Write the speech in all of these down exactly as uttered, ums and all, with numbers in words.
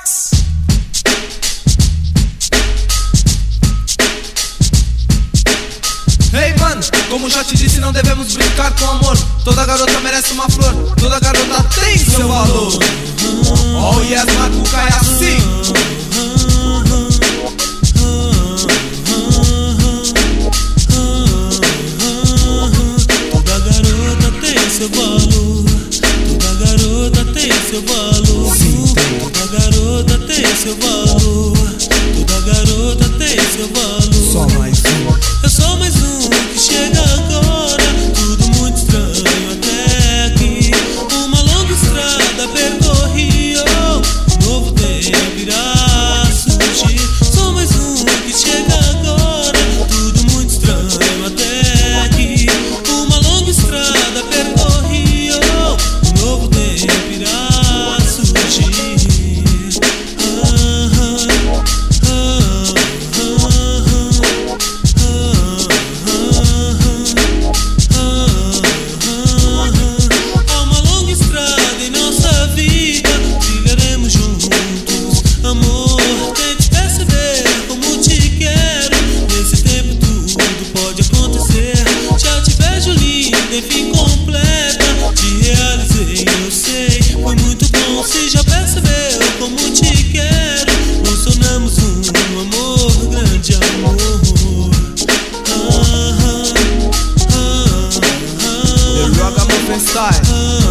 Max. Hey mano, como já te disse, não devemos brincar com amor. Toda garota merece uma flor, toda garota tem seu valor. Oh yes, Macuca é assim. Toda garota tem seu valor. Toda garota tem seu valor. Toda garota tem seu valor. Toda garota tem seu valor. Só mais um. É só mais um que chega agora. Tudo muito estranho até aqui. Uma longa estrada percorri. Oh, novo tempo irá surgir. Só mais um que chega agora. Tudo muito estranho até aqui. Uma longa estrada percorri. Oh, novo tempo irá surgir. Enfim completa, te realizei, eu sei, foi muito bom. Se já percebeu como te quero, nos tornamos um amor, grande amor. Ah, ah, ah, The Ragamuffin Style.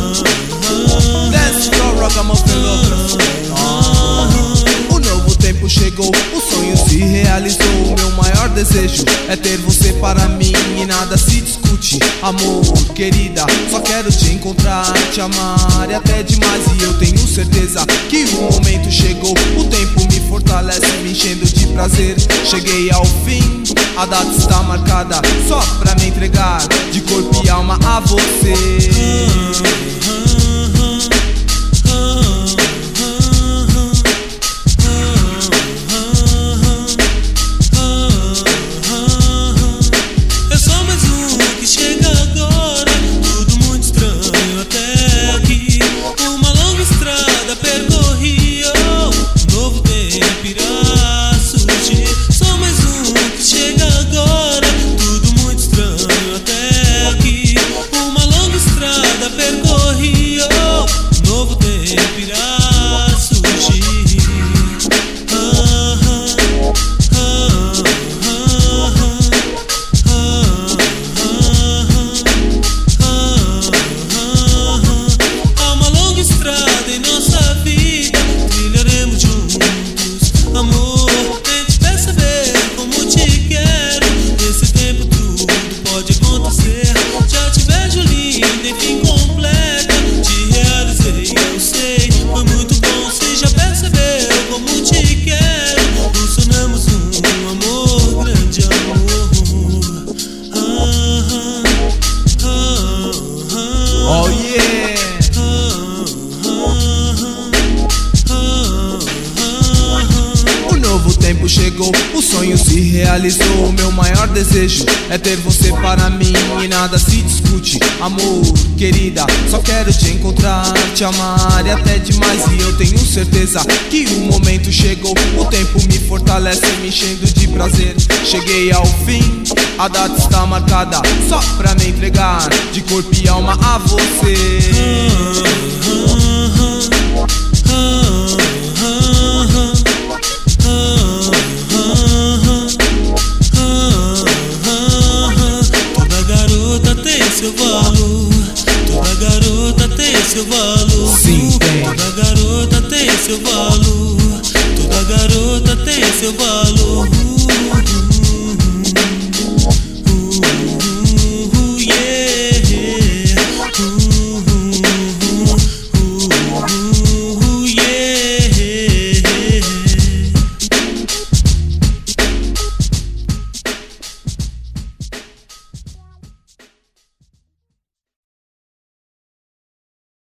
Dance for Ragamuffin Lovers. O novo tempo chegou, o sonho se realizou. O meu maior desejo é ter você para mim e nada se discute. Amor, querida, só quero te encontrar, te amar e até demais. E eu tenho certeza que o momento chegou. O tempo me fortalece, me enchendo de prazer. Cheguei ao fim, a data está marcada só pra me entregar de corpo e alma a você. Oh yeah! O novo tempo chegou, o sonho se realizou. O meu maior desejo é ter você para mim e nada se discute. Amor, querida, só quero te encontrar, te amar e até demais. E eu tenho certeza que o momento chegou. O tempo me fortalece, me enchendo de prazer. Cheguei ao fim, a data está marcada só pra me entregar de corpo e alma a você. Toda garota tem seu valor. Toda garota tem seu valor. Sim, tem. Toda garota tem seu valor. Toda garota tem seu valor.